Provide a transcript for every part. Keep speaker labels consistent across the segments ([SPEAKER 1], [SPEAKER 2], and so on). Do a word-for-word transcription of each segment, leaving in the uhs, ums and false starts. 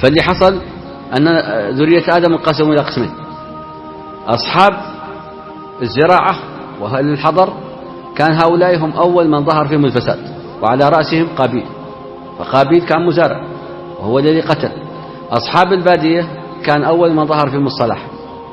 [SPEAKER 1] فاللي حصل أن ذرية آدم انقسموا إلى قسمين: أصحاب الزراعة وأهل الحضر، كان هؤلاء هم أول من ظهر فيهم الفساد، وعلى رأسهم قابيل، فقابيل كان مزارع وهو الذي قتل. أصحاب البادية كان أول من ظهر فيهم الصلاح،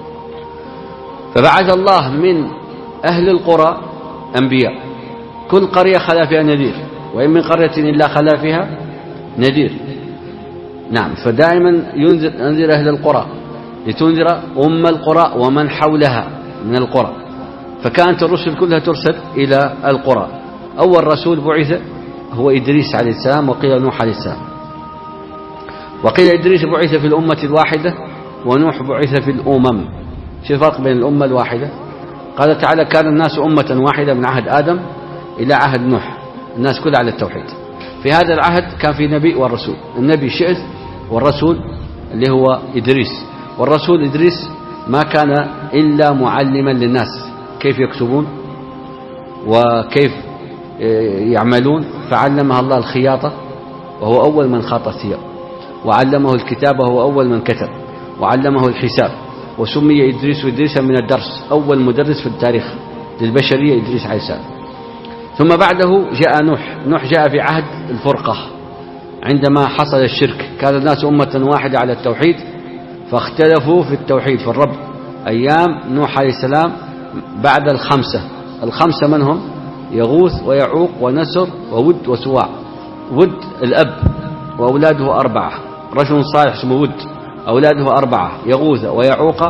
[SPEAKER 1] فبعث الله من أهل القرى أنبياء، كل قرية خلا فيها نذير، وإن من قرية إلا خلا فيها نذير. نعم، فدائما ينذر أنذر أهل القرى لتنذر أم القرى ومن حولها من القرى، فكانت الرسل كلها ترسل إلى القرى. أول رسول بعث هو إدريس عليه السلام، وقيل نوح عليه السلام، وقيل إدريس بعث في الأمة الواحدة ونوح بعث في الأمم. شو الفرق بين الأمة الواحدة؟ قال تعالى: كان الناس أمة واحدة من عهد آدم إلى عهد نوح، الناس كلها على التوحيد. في هذا العهد كان في نبي والرسول، النبي شئث والرسول اللي هو إدريس. والرسول إدريس ما كان إلا معلما للناس كيف يكتبون وكيف يعملون، فعلمها الله الخياطة وهو أول من خاط الثياب، وعلمه الكتابة وهو أول من كتب، وعلمه الحساب، وسمي إدريس إدريسا من الدرس، أول مدرس في التاريخ للبشرية إدريس عليه السلام. ثم بعده جاء نوح. نوح جاء في عهد الفرقة، عندما حصل الشرك، كان الناس أمة واحدة على التوحيد، فاختلفوا في التوحيد في الرب أيام نوح عليه السلام. بعد الخمسة الخمسة من هم؟ يغوث ويعوق ونسر وود وسواع. ود الأب وأولاده أربعة، رجل صالح اسمه ود، أولاده أربعة: يغوث ويعوق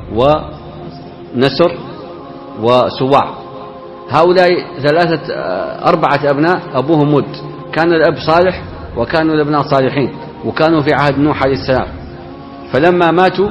[SPEAKER 1] ونسر وسواع. هؤلاء ثلاثة أربعة أبناء أبوهم ود، كان الأب صالح وكانوا الأبناء صالحين، وكانوا في عهد نوح عليه السلام. فلما ماتوا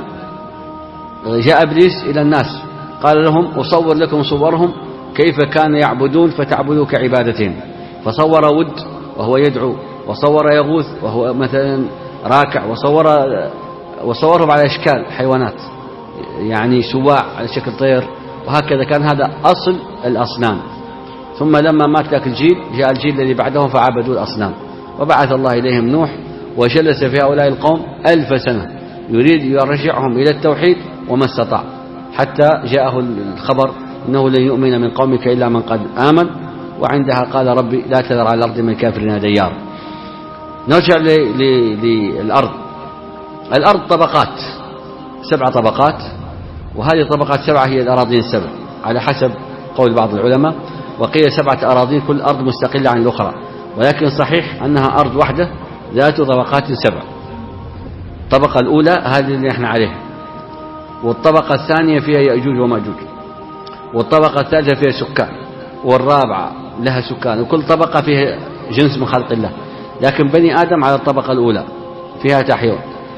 [SPEAKER 1] جاء إبليس إلى الناس قال لهم: أصور لكم صورهم كيف كان يعبدون فتعبدوا كعبادتهم. فصور ود وهو يدعو، وصور يغوث وهو مثلا راكع، وصور وصورهم على أشكال حيوانات، يعني سواع على شكل طير، وهكذا كان هذا أصل الأصنام. ثم لما مات ذاك الجيل جاء الجيل الذي بعدهم فعبدوا الأصنام، وبعث الله إليهم نوح، وجلس في هؤلاء القوم ألف سنة يريد يرجعهم إلى التوحيد وما استطاع، حتى جاءه الخبر: إنه لن يؤمن من قومك إلا من قد آمن. وعندها قال: ربي لا تذر على الأرض من الكافرين ديار. نرجع للأرض. الأرض طبقات، سبع طبقات، وهذه الطبقات سبعة هي الأراضين السبع على حسب قول بعض العلماء، وقيل سبعة أراضين كل أرض مستقلة عن الأخرى، ولكن صحيح أنها أرض واحدة ذات طبقات سبع. الطبقة الأولى هذه اللي احنا عليها، والطبقة الثانية فيها يأجوج ومأجوج، والطبقة الثالثة فيها سكان، والرابعة لها سكان، وكل طبقة فيها جنس من خلق الله. لكن بني آدم على الطبقة الأولى فيها تحيون،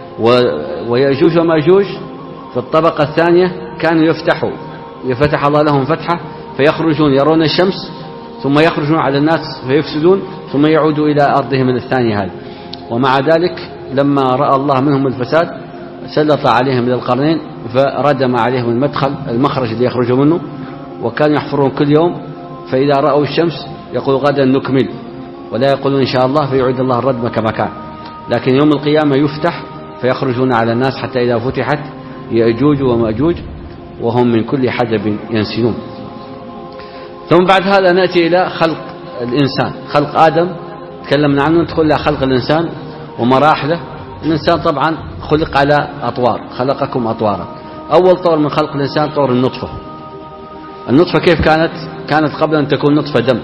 [SPEAKER 1] ويأجوج ومأجوج في الطبقة الثانية كانوا يفتحوا يفتح الله لهم فتحة فيخرجون يرون الشمس، ثم يخرجون على الناس فيفسدون، ثم يعودوا إلى أرضهم الثانية هذه. ومع ذلك لما رأى الله منهم الفساد سلط عليهم للقرنين، فردم عليهم المدخل المخرج اللي يخرجوا منه، وكانوا يحفرون كل يوم، فإذا رأوا الشمس يقول غدا نكمل، ولا يقولون إن شاء الله، فيعيد الله الردم كما كان. لكن يوم القيامة يفتح فيخرجون على الناس حتى إذا فتحت يأجوج ومأجوج وهم من كل حدب ينسلون. ثم بعد هذا نأتي إلى خلق الإنسان. خلق آدم تكلمنا عنه، ندخل إلى خلق الإنسان ومراحله. الإنسان طبعا خلق على أطوار، خلقكم أطوارا. أول طور من خلق الإنسان طور النطفة. النطفة كيف كانت؟ كانت قبل أن تكون نطفة دم،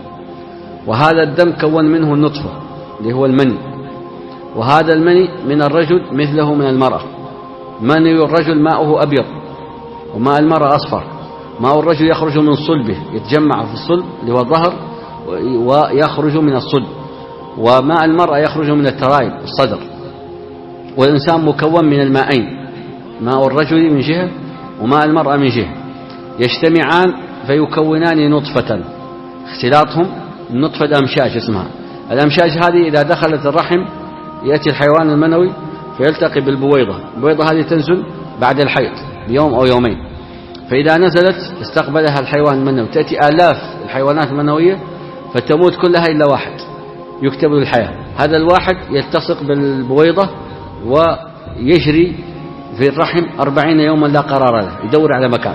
[SPEAKER 1] وهذا الدم كون منه النطفة اللي هو المني، وهذا المني من الرجل مثله من المرأة. مني الرجل ماؤه أبيض وماء المرأة أصفر. ماء الرجل يخرج من صلبه، يتجمع في الصلب اللي هو الظهر ويخرج من الصلب، وماء المرأة يخرج من الترائب الصدر. والإنسان مكون من الماءين، ماء الرجل من جهة وماء المرأة من جهة، يجتمعان فيكونان نطفة. اختلاطهم النطفة الأمشاج اسمها. الأمشاج هذه إذا دخلت الرحم يأتي الحيوان المنوي فيلتقي بالبويضة. البويضة هذه تنزل بعد الحيض بيوم أو يومين، فإذا نزلت استقبلها الحيوان المنوي. تأتي آلاف الحيوانات المنوية فتموت كلها إلا واحد يكتب له الحياة. هذا الواحد يلتصق بالبويضة ويجري في الرحم أربعين يوما لا قرار له، يدور على مكان،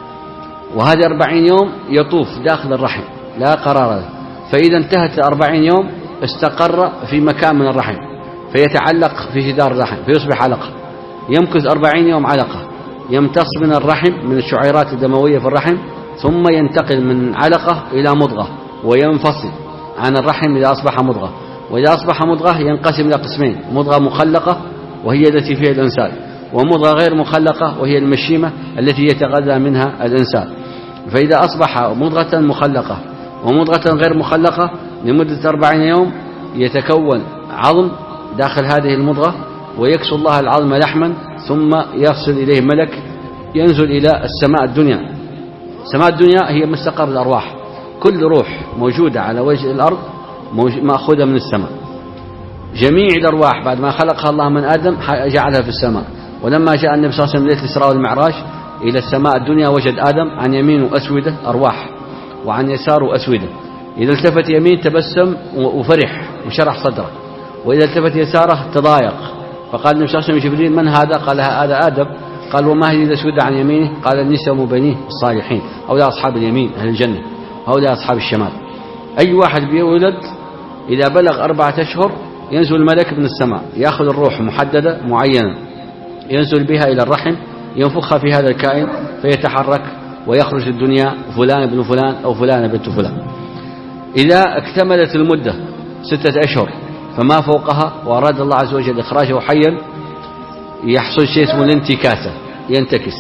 [SPEAKER 1] وهذه أربعين يوم يطوف داخل الرحم لا قرار له، فإذا انتهت الأربعين يوم استقر في مكان من الرحم فيتعلق في جدار الرحم فيصبح علقة، يمكث أربعين يوم علقة، يمتص من الرحم من الشعيرات الدموية في الرحم، ثم ينتقل من علقة إلى مضغة وينفصل عن الرحم إذا أصبح مضغة، وإذا أصبح مضغة ينقسم إلى قسمين: مضغة مخلقة وهي التي فيها الإنسان، ومضغة غير مخلقة وهي المشيمة التي يتغذى منها الإنسان. فإذا أصبح مضغة مخلقة ومضغة غير مخلقة لمدة أربعين يوم يتكون عظم داخل هذه المضغة، ويكسو الله العظم لحما، ثم يفصل إليه ملك ينزل إلى السماء الدنيا. السماء الدنيا هي مستقر الأرواح، كل روح موجودة على وجه الأرض مأخوذة من السماء. جميع الأرواح بعد ما خلقها الله من آدم جعلها في السماء، ولما جاء النبي صلى الله عليه وسلم ليلة الإسراء والمعراج إلى السماء الدنيا وجد آدم عن يمينه أسودة أرواح وعن يساره أسودة، إذا التفت يمين تبسم وفرح وشرح صدره، وإذا التفت يساره تضايق، فقال النبي صلى الله عليه وسلم: جبريل من هذا؟ قال: هذا آدم. قال: وما هي الأسودة عن يمينه؟ قال: النساء بنيه الصالحين، هؤلاء أصحاب اليمين أهل الجنة، هؤلاء أصحاب الشمال. أي واحد بيولد إذا بلغ أربعة أشهر ينزل الملك من السماء يأخذ الروح محددة معينة ينزل بها إلى الرحم، ينفخها في هذا الكائن فيتحرك ويخرج الدنيا فلان ابن فلان أو فلان بنت فلان. إذا اكتملت المدة ستة أشهر فما فوقها وأراد الله عز وجل إخراجه حيا يحصل شيء اسمه الانتكاسة، ينتكس،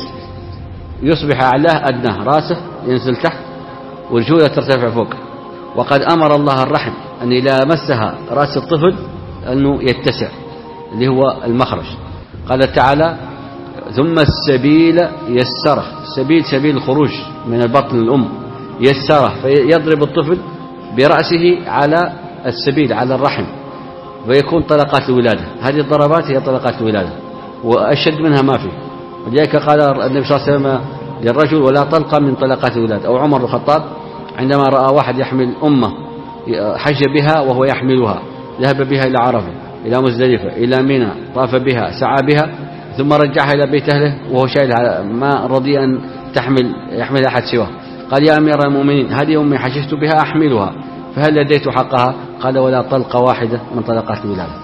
[SPEAKER 1] يصبح أعلاه أدناه، راسه ينزل تحت ورجوله ترتفع فوق. وقد أمر الله الرحم أن إذا مسها رأس الطفل أنه يتسع اللي هو المخرج. قال تعالى: ثم السبيل يسره، السبيل سبيل الخروج من البطن الأم، يسره، فيضرب الطفل برأسه على السبيل على الرحم ويكون طلقات الولادة. هذه الضربات هي طلقات الولادة وأشد منها ما فيه. ولذلك قال النبي صلى الله عليه وسلم للرجل: ولا طلقة من طلقات الولادة. أو عمر بن الخطاب عندما رأى واحد يحمل أمه حج بها وهو يحملها، ذهب بها إلى عرفة إلى مزدلفة إلى منى، طاف بها سعى بها ثم رجعها إلى بيت أهله وهو شايلها، ما رضي أن تحمل يحمل أحد سواه. قال: يا أمير المؤمنين هذه أمي حججت بها أحملها فهل لديت حقها؟ قال: ولا طلقة واحدة من طلقات الولادة.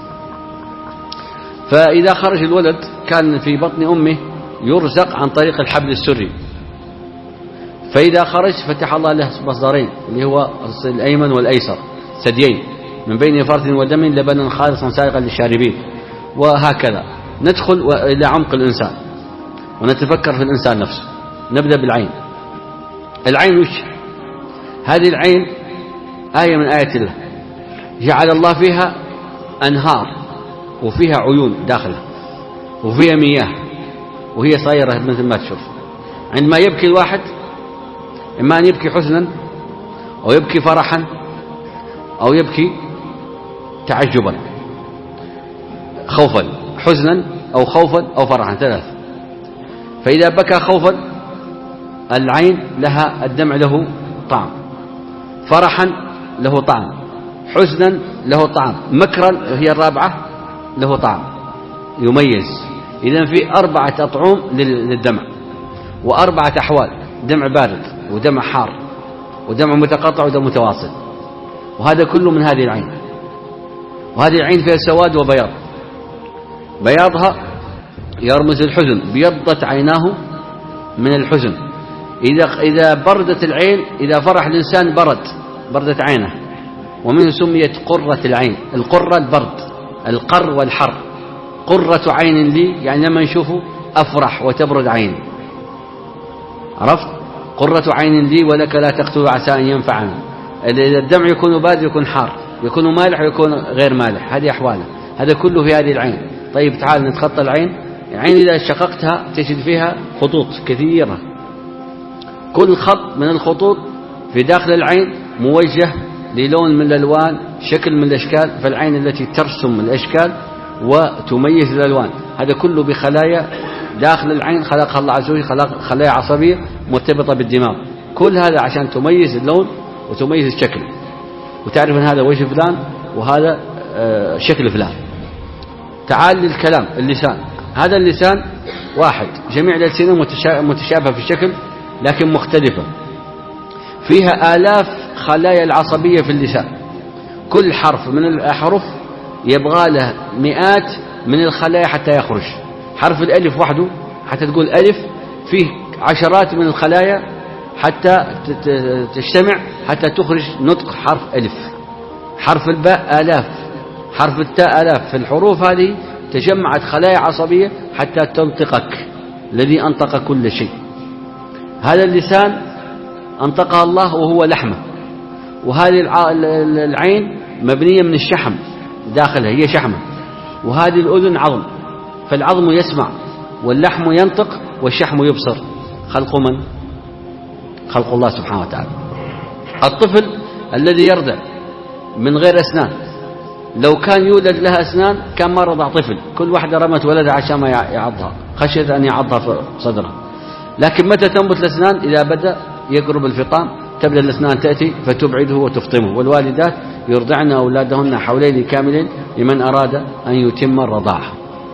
[SPEAKER 1] فإذا خرج الولد كان في بطن أمه يرزق عن طريق الحبل السري، فإذا خرج فتح الله له مصدرين اللي هو الأيمن والأيسر، ثديين من بين فرث ودم لبنا خالصا سائغا للشاربين. وهكذا ندخل إلى عمق الإنسان ونتفكر في الإنسان نفسه. نبدأ بالعين. العين وش؟ هذه العين آية من آيات الله، جعل الله فيها أنهار وفيها عيون داخلها وفيها مياه وهي صايرة مثل ما تشوف. عندما يبكي الواحد إما أن يبكي حزنا أو يبكي فرحا أو يبكي تعجبا، خوفا، حزنا أو خوفا أو فرحا، ثلاث. فإذا بكى خوفا العين لها الدمع له طعم، فرحا له طعم، حزنا له طعم، مكرا هي الرابعة له طعم يميز. إذن في أربعة أطعم للدمع وأربعة أحوال: دمع بارد ودمع حار ودمع متقطع ودمع متواصل، وهذا كله من هذه العين. وهذه العين فيها سواد وبياض. بياضها يرمز الحزن، بيضت عيناه من الحزن. إذا إذا بردت العين، إذا فرح الإنسان برد بردت عينه، ومنه سميت قرة العين. القرة البرد، القر والحر. قرة عين لي يعني لما نشوفه أفرح وتبرد عيني، عرفت؟ قرة عين لي ولك لا تقتلوا عسى أن ينفعنا. إذا الدمع يكون بارد يكون حار، يكون مالح ويكون غير مالح، هذه أحواله. هذا كله في هذه العين. طيب تعال نتخطى العين. العين إذا شققتها تجد فيها خطوط كثيرة، كل خط من الخطوط في داخل العين موجه للون من الألوان، شكل من الأشكال. فالعين التي ترسم الأشكال وتميز الألوان، هذا كله بخلايا داخل العين خلقها الله عز وجل، خلق خلايا عصبية مرتبطة بالدماغ. كل هذا عشان تميز اللون وتميز الشكل، وتعرف أن هذا وجه فلان وهذا شكل فلان. تعال للكلام. اللسان، هذا اللسان واحد، جميع الألسنة متشابهة في الشكل لكن مختلفة، فيها آلاف خلايا العصبية في اللسان. كل حرف من الأحرف يبغى له مئات من الخلايا حتى يخرج. حرف الألف وحده حتى تقول ألف فيه عشرات من الخلايا حتى تجتمع حتى تخرج نطق حرف ألف. حرف الباء آلاف، حرف التاء آلاف. في الحروف هذه تجمعت خلايا عصبية حتى تنطقك الذي أنطق كل شيء. هذا اللسان أنطقها الله وهو لحمة، وهذه العين مبنية من الشحم داخلها، هي شحمة، وهذه الأذن عظم، فالعظم يسمع واللحم ينطق والشحم يبصر. خلق من؟ خلق الله سبحانه وتعالى. الطفل الذي يرضع من غير أسنان لو كان يولد لها أسنان كان ما رضع طفل، كل واحدة رمت ولدها عشان ما يعضها، خشيت أن يعضها في صدرها. لكن متى تنبت الأسنان؟ إذا بدأ يقرب الفطام تبدأ الأسنان تأتي فتبعده وتفطمه. والوالدات يرضعن أولادهن حولين كاملين لمن أراد أن يتم الرضاعة.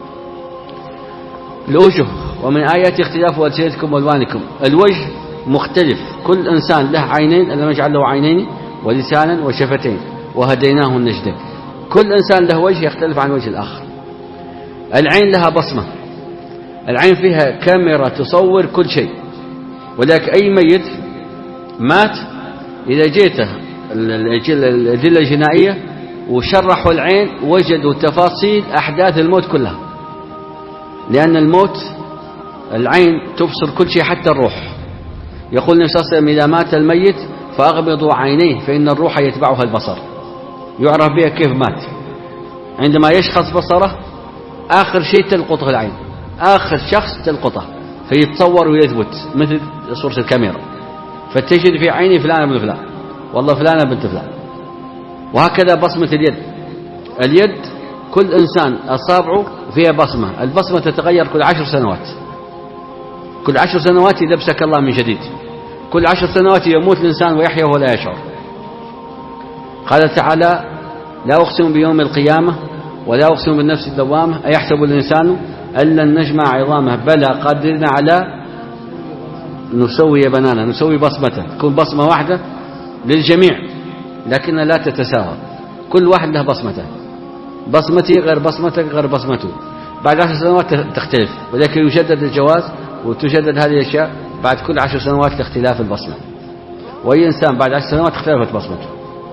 [SPEAKER 1] الوجه، ومن آيات اختلاف ألسنتكم وألوانكم. الوجه مختلف، كل إنسان له عينين، ألم نجعل له عينين ولسانا وشفتين وهديناه النجدين. كل إنسان له وجه يختلف عن وجه الآخر. العين لها بصمة، العين فيها كاميرا تصور كل شيء، ولكن أي ميت مات إذا جيته الأدلة الجنائية وشرحوا العين وجدوا تفاصيل أحداث الموت كلها، لأن الموت العين تبصر كل شيء حتى الروح. يقول النبي صلى الله عليه وسلم إذا مات الميت فأغمضوا عينيه فإن الروح يتبعها البصر. يعرف بها كيف مات، عندما يشخص بصره آخر شيء تلقطه العين، آخر شخص تلقطه فيتصور ويثبت مثل صورة الكاميرا، فتجد في عيني فلان بن فلان، والله فلانة بنت فلان. وهكذا بصمة اليد. اليد كل إنسان أصابعه فيها بصمة، البصمة تتغير كل عشر سنوات، كل عشر سنوات يدبسك الله من جديد، كل عشر سنوات يموت الإنسان ويحيى وهو لا يشعر. قال تعالى لا أقسم بيوم القيامة ولا أقسم بالنفس اللوامة أيحسب الإنسان أن لن نجمع عظامه بلى قادرين على نسوي بنانا. نسوي بصمته، تكون بصمة واحدة للجميع لكنها لا تتساوى، كل واحد له بصمته، بصمتي غير بصمتك غير بصمته. بعد عشر سنوات تختلف، ولكن يجدد الجواز وتجدد هذه الأشياء بعد كل عشر سنوات لاختلاف البصمة، وأي إنسان بعد عشر سنوات اختلفت بصمته.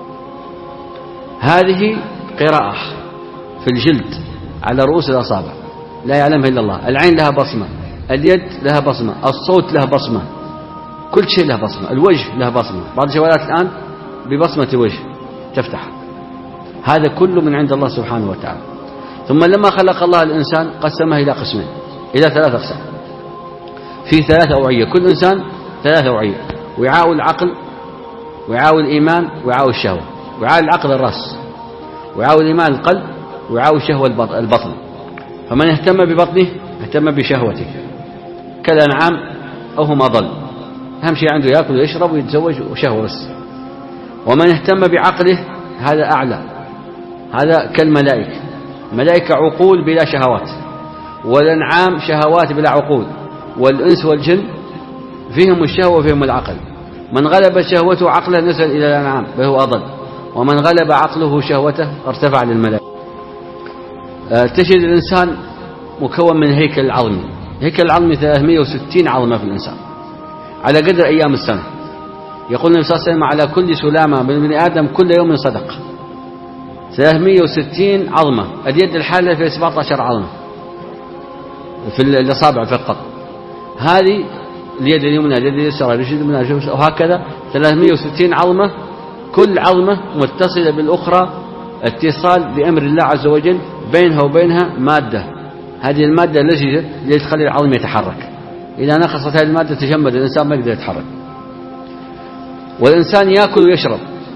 [SPEAKER 1] هذه قراءة في الجلد على رؤوس الأصابع لا يعلمها إلا الله. العين لها بصمة، اليد لها بصمة، الصوت له بصمة، كل شيء له بصمة، الوجه له بصمة. بعض الجوالات الآن ببصمة الوجه تفتح. هذا كله من عند الله سبحانه وتعالى. ثم لما خلق الله الإنسان قسمه إلى قسمين، إلى ثلاث أقسام، في ثلاثة أوعية، كل إنسان ثلاثة أوعية: وعاء العقل، وعاء الإيمان، وعاء الشهوة. وعاء العقل الرأس، وعاء الإيمان القلب، وعاء الشهوة البطن. فمن اهتم ببطنه اهتم بشهوته كالأنعام أو هم أضل، أهم شيء عنده يأكل ويشرب ويتزوج وشهوة بس. ومن اهتم بعقله هذا أعلى، هذا كالملائكة، ملائكة عقول بلا شهوات، والأنعام شهوات بلا عقول، والإنس والجن فيهم الشهوة وفيهم العقل. من غلب شهوته عقله نزل إلى الأنعام فهو أضل، ومن غلب عقله شهوته ارتفع للملائكة. أه تجد الإنسان مكون من هيكل عظمي، هيكل العظمي ثلاثمائة وستين عظمة في الإنسان على قدر أيام السنة. يقول النبي صلى الله عليه وسلم على كل سلامة من ابن آدم كل يوم صدقة. ثلاثمائة وستين عظمة. اليد الحالة في سبعة عشر عظمة في الأصابع فقط. هذه اليد اليمنى، اليد اليسرى، اليد اليمنى، وهكذا ثلاثمائة وستين عظمة، كل عظمة متصلة بالأخرى اتصال بأمر الله عز وجل، بينها وبينها مادة، هذه المادة التي تخلي العظم يتحرك. إذا نقصت هذه المادة تجمد الإنسان ما يقدر يتحرك. والإنسان يأكل ويشرب،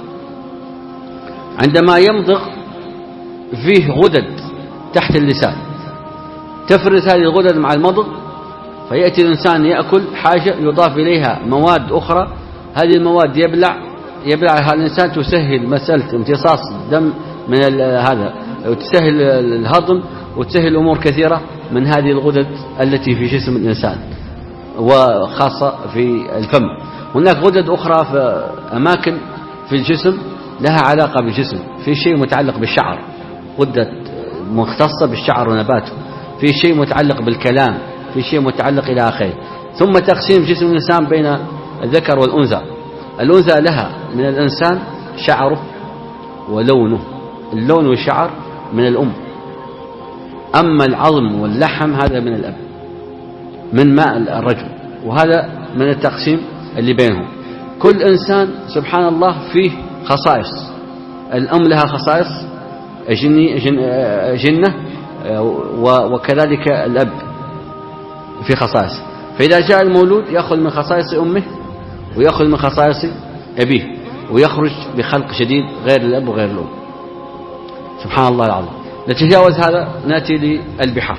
[SPEAKER 1] عندما يمضغ فيه غدد تحت اللسان تفرز هذه الغدد مع المضغ، فيأتي الإنسان يأكل حاجة يضاف إليها مواد أخرى، هذه المواد يبلع يبلعها الإنسان تسهل مسألة امتصاص الدم من هذا، وتسهل الهضم وتسهل أمور كثيرة من هذه الغدد التي في جسم الإنسان، وخاصة في الفم. هناك غدد أخرى في أماكن في الجسم لها علاقة بالجسم، في شيء متعلق بالشعر، غدة مختصة بالشعر ونباته، في شيء متعلق بالكلام، في شيء متعلق إلى آخره. ثم تقسيم جسم الإنسان بين الذكر والأنثى. الأنثى لها من الإنسان شعره ولونه، اللون والشعر من الأم، أما العظم واللحم هذا من الأب، من ماء الرجل، وهذا من التقسيم اللي بينهم. كل إنسان سبحان الله فيه خصائص. الأم لها خصائص جني جن جنة، وكذلك الأب في خصائص. فإذا جاء المولود يأخذ من خصائص أمه ويأخذ من خصائص أبيه، ويخرج بخلق شديد غير الأب وغير الأم. سبحان الله العظيم. نتجاوز هذا نأتي للبحار.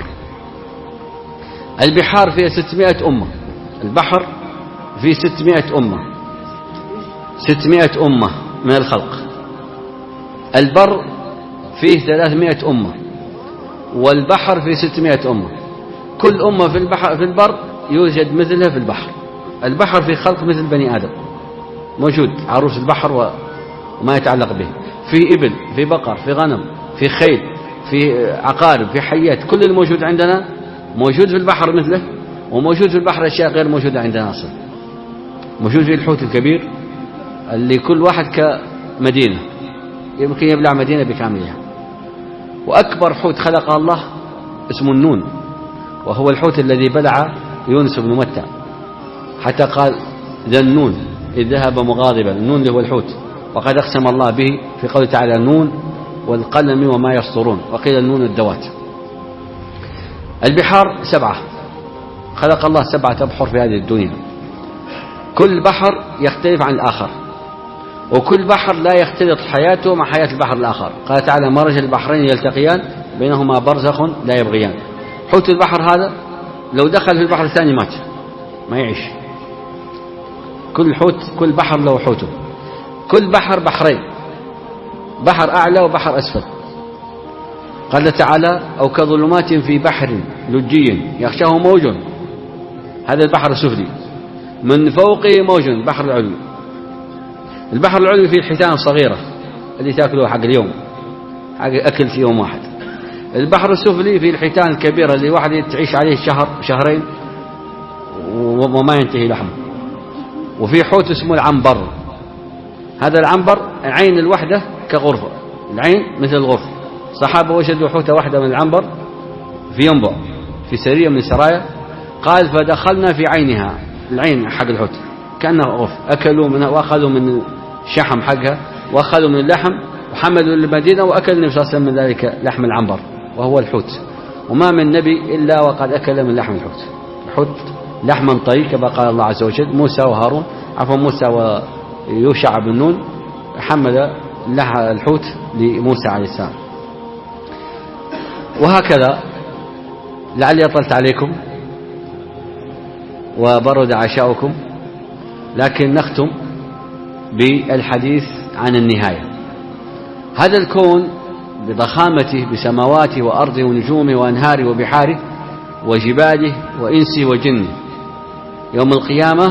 [SPEAKER 1] البحار فيها ستمائة أمة. البحر فيه ستمائة أمة، ستمائة أمة من الخلق. البر فيه ثلاثمائة أمة، والبحر فيه ستمائة أمة. كل أمة في البحر في البر يوجد مثلها في البحر. البحر في خلق مثل بني آدم، موجود عروس البحر وما يتعلق به، في إبل، في بقر، في غنم، في خيل، في عقارب، في حيات. كل الموجود عندنا موجود في البحر مثله، وموجود في البحر أشياء غير موجودة عندنا أصلا. موجود في الحوت الكبير اللي كل واحد كمدينة، يمكن يبلع مدينة بكاملها. وأكبر حوت خلق الله اسمه النون، وهو الحوت الذي بلع يونس بن متى، حتى قال ذا النون إذ ذهب مغاضبا. النون اللي هو الحوت، وقد أقسم الله به في قوله تعالى النون والقلم وما يسطرون، وقيل النون الدوات. البحار سبعة، خلق الله سبعة أبحر في هذه الدنيا. كل بحر يختلف عن الآخر، وكل بحر لا يختلط حياته مع حياة البحر الآخر. قال تعالى مرج البحرين يلتقيان بينهما برزخ لا يبغيان. حوت البحر هذا لو دخل في البحر الثاني مات، ما يعيش. كل حوت كل بحر له حوته. كل بحر بحرين، بحر أعلى وبحر أسفل. قال تعالى أو كظلمات في بحر لجي يغشاه موج، هذا البحر السفلي، من فوقه موج، البحر العلوي. البحر العلوي فيه الحيتان الصغيرة اللي تأكله حق اليوم، حق أكل في يوم واحد. البحر السفلي فيه الحيتان الكبيرة اللي واحد تعيش عليه شهر شهرين وما ينتهي لحمه. وفي حوت اسمه العنبر. هذا العنبر عين الوحدة كغرفة، العين مثل الغرفة. صحابة وجدوا حوتة واحدة من العنبر في ينبع في سرية من السرايا، قال فدخلنا في عينها، العين حق الحوت كأنه غرفة. أكلوا منها وأخذوا من الشحم حقها وأخذوا من اللحم وحملوا للمدينة، وأكل النبي صلى الله عليه وسلم من ذلك لحم العنبر وهو الحوت. وما من نبي إلا وقد أكل من لحم الحوت. الحوت لحما طري كما قال الله عز وجل. موسى وهارون عفوا موسى ويوشع بن نون حمل الحوت لموسى عليه السلام. وهكذا لعلي أطلت عليكم وبرد عشاؤكم، لكن نختم بالحديث عن النهاية. هذا الكون بضخامته بسماواته وأرضه ونجومه وأنهاره وبحاره وجباله وإنسه وجنه، يوم القيامة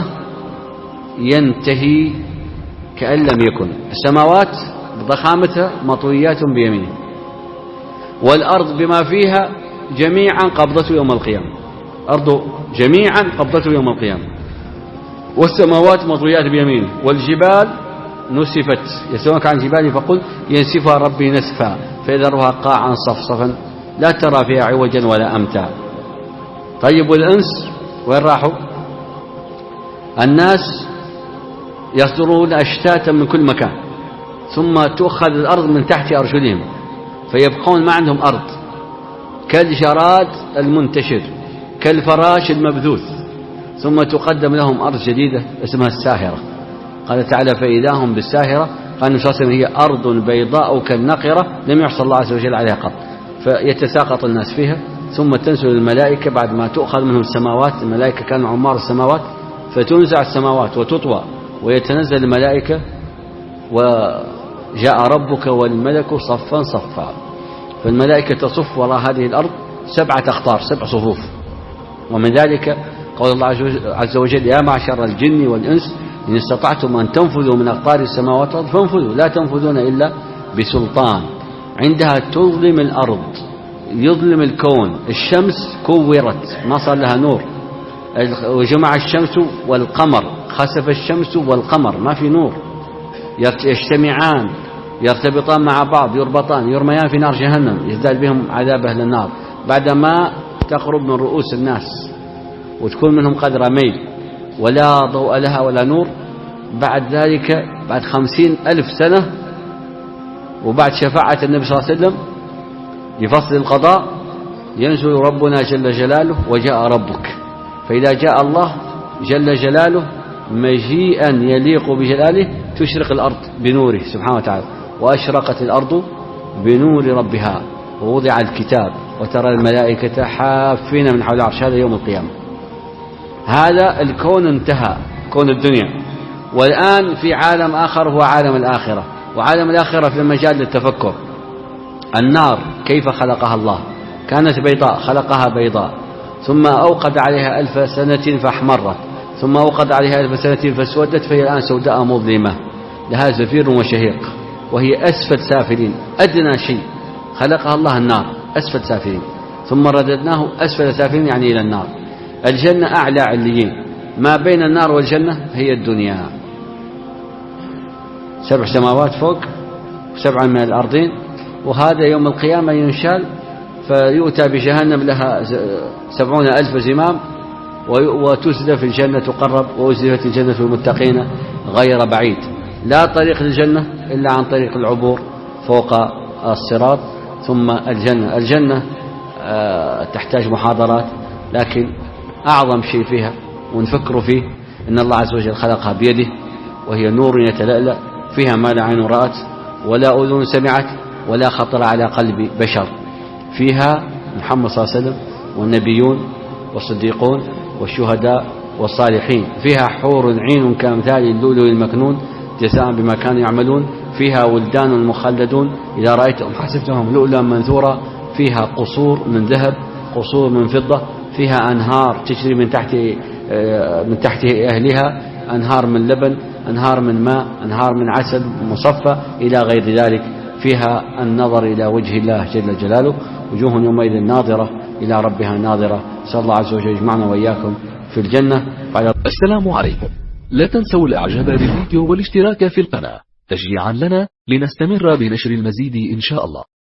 [SPEAKER 1] ينتهي كأن لم يكن. السماوات بضخامتها مطويات بيمينه، والأرض بما فيها جميعا قبضته يوم القيامة، أرضه جميعا قبضته يوم القيامة، والسماوات مطويات بيمينه، والجبال نسفت. يسألونك عن جبال فقل ينسفها ربي نسفا فيذرها قاعا صفصفا لا ترى فيها عوجا ولا أمتا. طيب والأنس وين راحوا؟ الناس يصدرون أشتاتا من كل مكان، ثم تؤخذ الأرض من تحت أرجلهم فيبقون ما عندهم أرض، كالجراد المنتشر كالفراش المبثوث، ثم تقدم لهم أرض جديدة اسمها الساهرة. قال تعالى فإذا هم بالساهرة، قال النبي صلى الله عليه وسلم هي أرض بيضاء كالنقرة لم يحصل الله عز وجل عليها قط، فيتساقط الناس فيها، ثم تنزل الملائكة بعد ما تؤخذ منهم السماوات. الملائكة كانوا عمار السماوات، فتنزع السماوات وتطوى ويتنزل الملائكة، وجاء ربك والملك صفا صفا. فالملائكة تصف وراء هذه الأرض سبعة أخطار، سبع صفوف. ومن ذلك قول الله عز وجل: يا معشر الجن والإنس إن استطعتم أن تنفذوا من أقطار السماوات والأرض فانفذوا لا تنفذون إلا بسلطان. عندها تظلم الأرض، يظلم الكون. الشمس كورت ما صار لها نور، وجمع الشمس والقمر، خسف الشمس والقمر ما في نور، يجتمعان يرتبطان مع بعض، يربطان، يرميان في نار جهنم، يزداد بهم عذاب أهل النار بعدما تقرب من رؤوس الناس وتكون منهم قدر ميل، ولا ضوء لها ولا نور. بعد ذلك بعد خمسين ألف سنة وبعد شفاعة النبي صلى الله عليه وسلم لفصل القضاء ينزل ربنا جل جلاله وجاء ربك. فإذا جاء الله جل جلاله مجيئا يليق بجلاله تشرق الأرض بنوره سبحانه وتعالى، وأشرقت الأرض بنور ربها، ووضع الكتاب وترى الملائكة حافين من حول العرش. هذا يوم القيامة. هذا الكون انتهى، كون الدنيا. والآن في عالم آخر هو عالم الآخرة، وعالم الآخرة في مجال للتفكر. النار كيف خلقها الله؟ كانت بيضاء خلقها بيضاء، ثم أوقد عليها ألف سنة فاحمرت، ثم أوقد عليها ألف سنة فاسودت، فهي الآن سوداء مظلمة لها زفير وشهيق، وهي أسفل سافلين. أدنى شيء خلقها الله النار أسفل سافلين، ثم رددناه أسفل سافلين يعني إلى النار. الجنة أعلى عليين، ما بين النار والجنة هي الدنيا، سبع سماوات فوق وسبعا من الأرضين. وهذا يوم القيامة ينشال فيؤتى بجهنم لها سبعون ألف زمام، وتزلف الجنة تقرب، وأزلفت الجنة للمتقين غير بعيد. لا طريق للجنة إلا عن طريق العبور فوق الصراط. ثم الجنة الجنة تحتاج محاضرات، لكن أعظم شيء فيها ونفكر فيه إن الله عز وجل خلقها بيده، وهي نور يتلألأ فيها ما لا عين رأت ولا أذن سمعت ولا خطر على قلب بشر. فيها محمد صلى الله عليه وسلم والنبيون والصديقون والشهداء والصالحين. فيها حور عين كأمثال اللؤلؤ المكنون جزاء بما كانوا يعملون. فيها ولدان مخلدون إذا رأيتهم حسبتهم لؤلؤا منثورا. فيها قصور من ذهب، قصور من فضة. فيها أنهار تجري من تحت من تحت أهلها، أنهار من لبن، أنهار من ماء، أنهار من عسل مصفى إلى غير ذلك. فيها النظر إلى وجه الله جل جلاله، وجوه يومئذ ناظرة إلى ربها ناظرة. صلى الله عز وجل يجمعنا وإياكم في الجنة.
[SPEAKER 2] السلام عليكم. لا تنسوا الإعجاب بالفيديو والاشتراك في القناة تشجيعا لنا لنستمر بنشر المزيد إن شاء الله.